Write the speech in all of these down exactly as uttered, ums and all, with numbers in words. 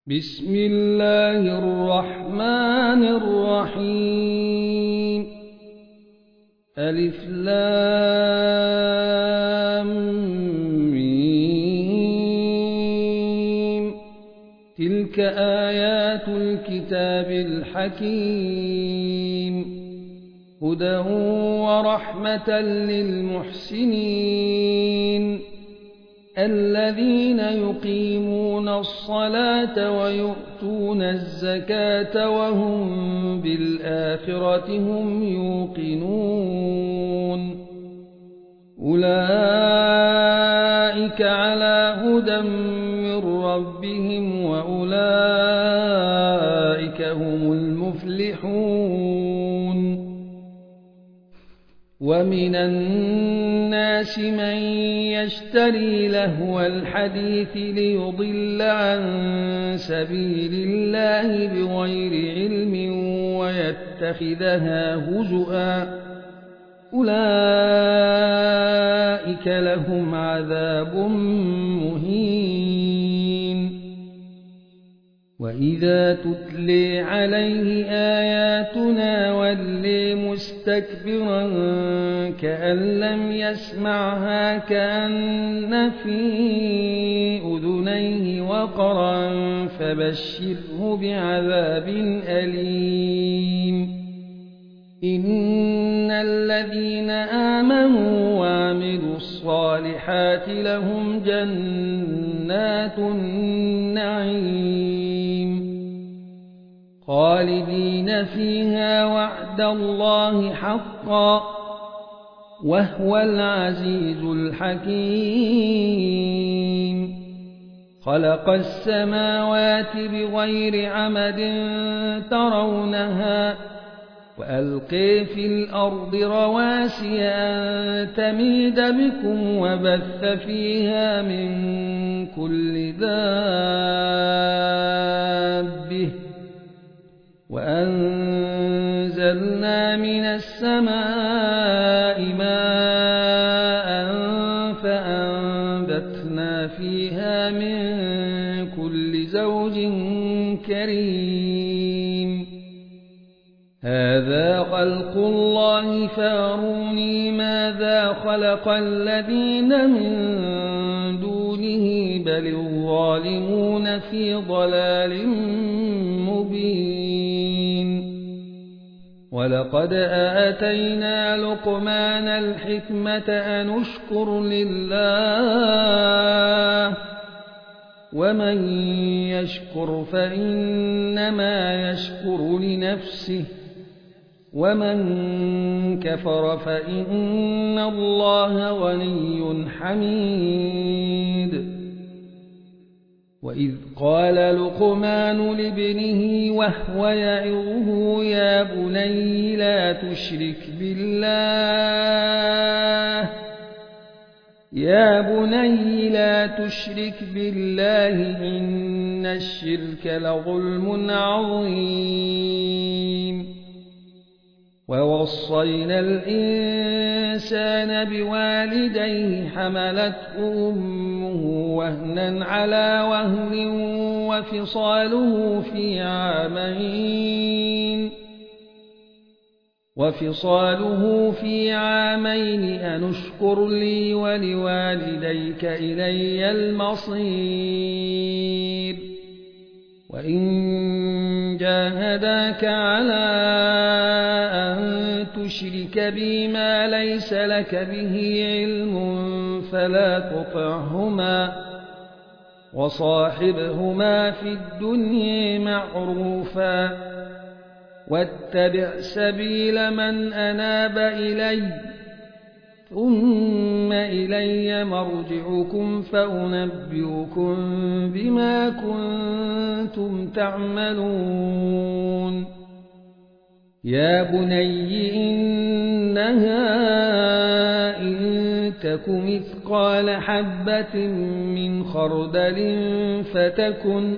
بسم الله الرحمن الرحيم. ألف لام ميم. تلك آيات الكتاب الحكيم، هدى ورحمة للمحسنين الذين يقيمون الصلاة ويؤتون الزكاة وهم بالآخرة هم يوقنون. أولئك على هدى من ربهم وأولئك هم المفلحون. ومن الناس من يشتري لهو الحديث ليضل عن سبيل الله بغير علم ويتخذها هزؤا، أولئك لهم عذاب مهين. وإذا تتلي عليه آياتنا ولي مستكبرا كأن لم يسمعها كأن في أذنيه وقرا فبشره بعذاب أليم. إن الذين آمنوا وعملوا الصالحات لهم جنات النعيم خالدين فيها وعد الله حقا وهو العزيز الحكيم. خلق السماوات بغير عمد ترونها وألقي في الأرض رواسي أن تميد بكم وبث فيها من كل دابة وأنزلنا من السماء ماء فأنبتنا فيها من كل زوج كريم. هذا خلق الله فاروني ماذا خلق الذين من دونه بل الظالمون في ضلال مبين. ولقد آتينا لقمان الحكمة أن اشكر لله ومن يشكر فإنما يشكر لنفسه ومن كفر فإن الله غني حميد. وإذ قال لقمان لابنه وهو يعظه يا بني لا تشرك بالله يا بني لا تشرك بالله إن الشرك لظلم عظيم. ووصينا الإنسان بوالديه حملته أمه وهنا على وهن وفصاله في عامين وفصاله في عامين أن اشكر لي ولوالديك إلي المصير. وإن جاهداك على أن تشرك بي ما ليس لك به علم فلا تطعهما وصاحبهما في الدنيا معروفا واتبع سبيل من أناب إلي ثم إلي مرجعكم فأنبئكم بما كنتم تعملون. يا بني إنها إن تك مثقال حبة من خردل فتكن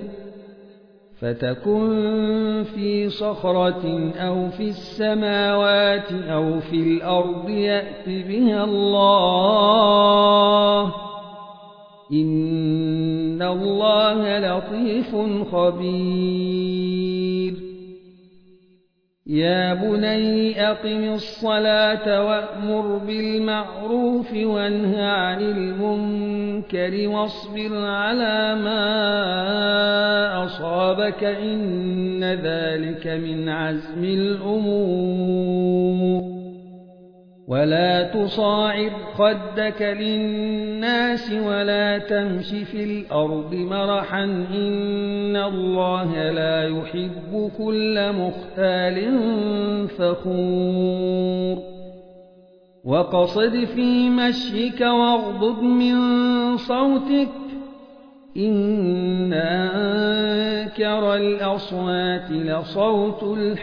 فتكن في صخرة أو في السماوات أو في الأرض يأت بها الله إن الله لطيف خبير يا بني أقم الصلاة وأمر بالمعروف وانه عن المنكر واصبر على ما أصابك إن ذلك من عزم الأمور ولا تصاعر خدك للناس ولا تمش في الأرض مرحا إن الله لا يحب كل مختال فخور وقصد في مشيك واغضض من صوتك إن أنكر الأصوات لصوت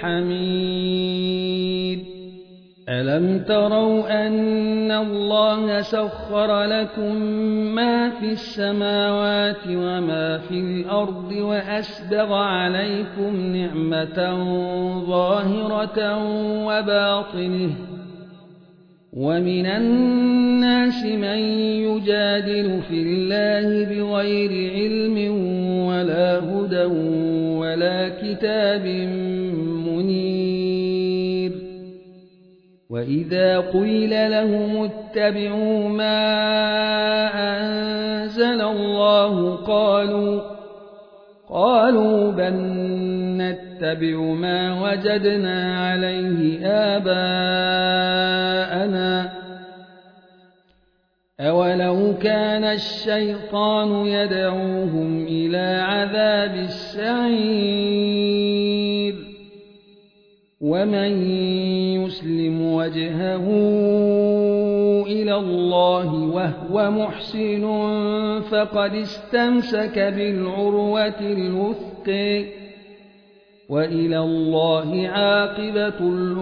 الحمير ألم تروا أن الله سخر لكم ما في السماوات وما في الأرض وأسبغ عليكم نعمة ظاهرة وباطنه ومن الناس من يجادل في الله بغير علم ولا هدى ولا كتاب منير وإذا قيل لهم اتبعوا ما أنزل الله قالوا قالوا بل نتبع ما وجدنا عليه آباءنا أولو كان الشيطان يدعوهم إلى عذاب السعير ومن يسلم وجهه إلى الله وهو محسن فقد استمسك بالعروة الوثقى وإلى الله عاقبة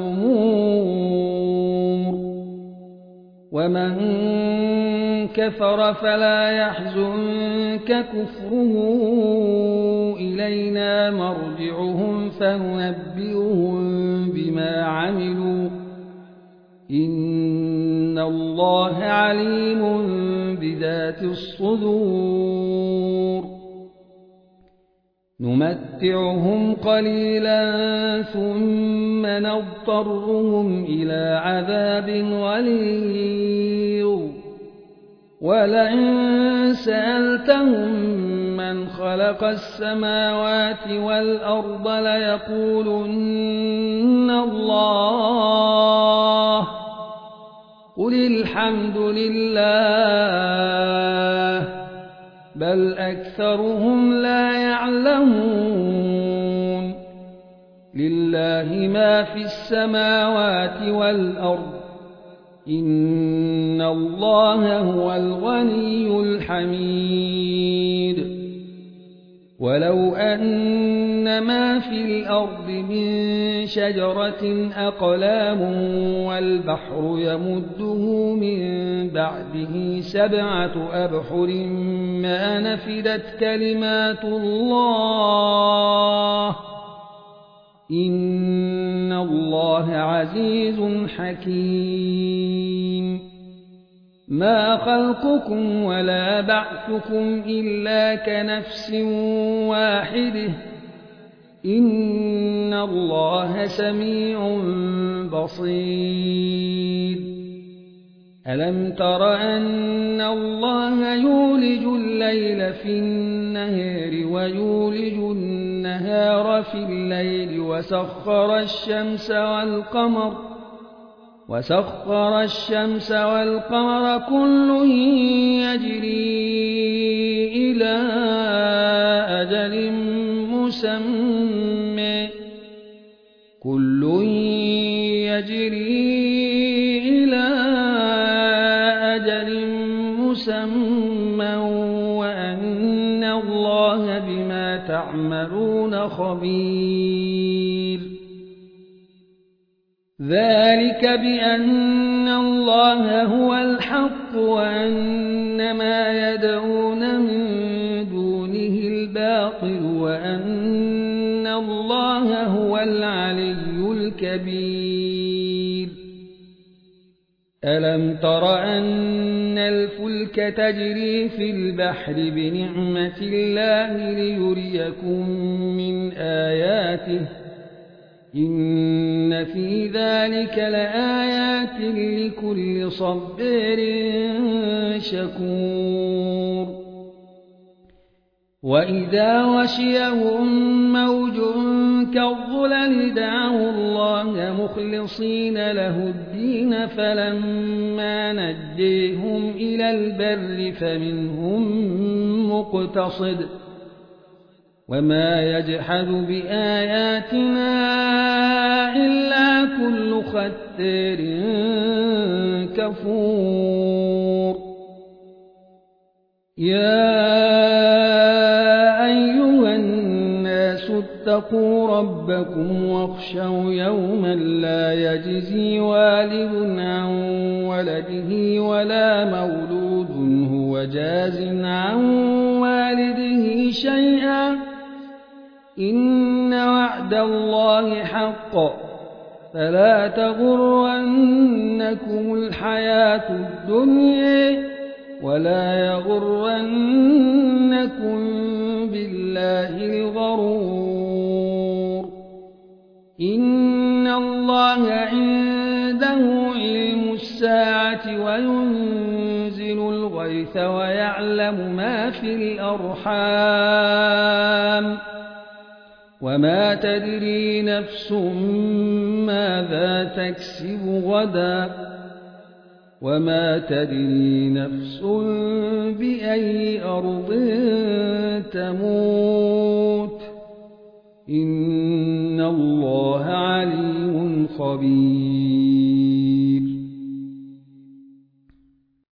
الأمور ومن كفر فلا يحزنك كفره إلينا مرجعهم فننبئهم بما عملوا إن الله عليم بذات الصدور نمتعهم قليلا ثم نضطرهم إلى عذاب غليظ ولئن سألتهم من خلق السماوات والأرض ليقولن الله قل الحمد لله بل أكثرهم لا يعلمون لله ما في السماوات والأرض إن الله هو الغني الحميد ولو أن ما في الأرض من شجرة أقلام والبحر يمده من بعده سبعة أبحر ما نفدت كلمات الله إن الله عزيز حكيم ما خلقكم ولا بعثكم إلا كنفس واحدة إن الله سميع بصير ألم تر أن الله يولج الليل في النهار ويولج النهار في الليل وسخر الشمس والقمر وسخر الشمس والقمر كل يجري إلى أجل مسمى كل يجري إلى أجل مسمى وأن الله بما تعملون خبير ذلك بأن الله هو الحق وأن ما يدعون من دونه الباطل وأن الله هو العلي الكبير ألم تر أن الفلك تجري في البحر بنعمة الله ليريكم من آياته إن في ذلك لآيات لكل صبار شكور وإذا غشيهم موج كالظلل دعوا الله مخلصين له الدين فلما نجيهم إلى البر فمنهم مقتصد وما يجحد بآياتنا إلا كل ختار كفور يا أيها الناس اتقوا ربكم واخشوا يوما لا يجزي والد عن ولده ولا مولود هو جاز عن والده شيئا إن وعد الله حق فلا تغرنكم الحياة الدنيا ولا يغرنكم بالله الغرور إن الله عنده علم الساعة وينزل الغيث ويعلم ما في الأرحام وما تدري نفس ماذا تكسب غدا وما تدري نفس بأي أرض تموت إن الله عليم خبير